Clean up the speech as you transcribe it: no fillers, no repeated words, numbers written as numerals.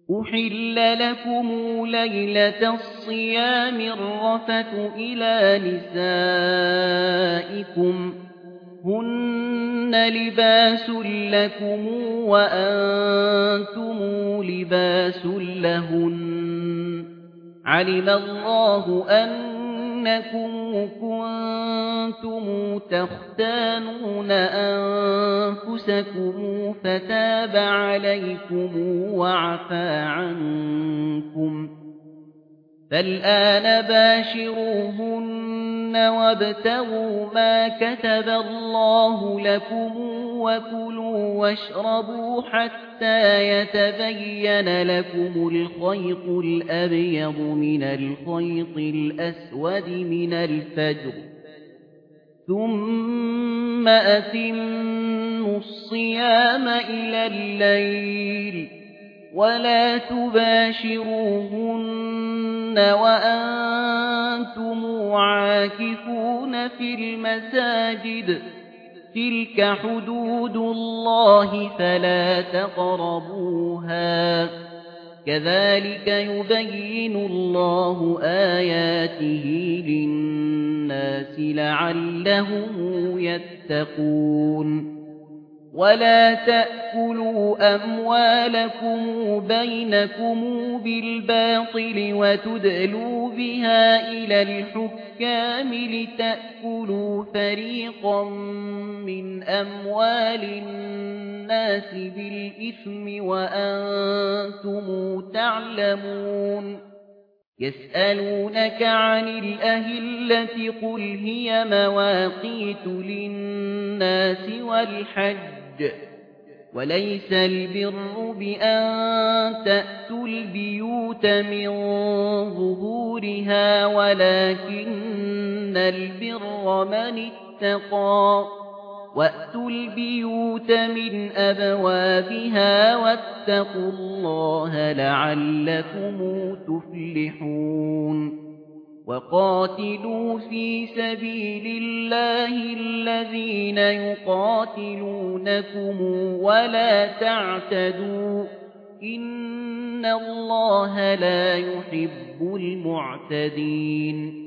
أحل لكم ليلة الصيام الرفث إلى نسائكم هن لباس لكم وأنتم لباس لهن علم الله أنكم كنتم تختانون أنفسكم فتاب عليكم وعفى عنكم فالآن باشروهن وابتغوا ما كتب الله لكم وكلوا واشربوا حتى يتبين لكم الخيط الأبيض من الخيط الأسود من الفجر ثم أتموا الصيام إلى الليل ولا تباشروهن وأنتم عاكفون في المساجد تلك حدود الله فلا تقربوها كذلك يبين الله آياته للناس لعلهم يتقون ولا تأكلوا أموالكم بينكم بالباطل وتدلوا بها إلى الحكام لتأكلوا فريقا من أموال الناس بالإثم وأنتم تعلمون يسألونك عن الأهلة قل هي مواقيت للناس والحج وليس البر بأن تأتوا البيوت من ظهورها ولكن البر من اتقى وأتوا البيوت من أبوابها واتقوا الله لعلكم تفلحون وقاتلوا في سبيل الله الذين يقاتلونكم ولا تعتدوا إن الله لا يحب المعتدين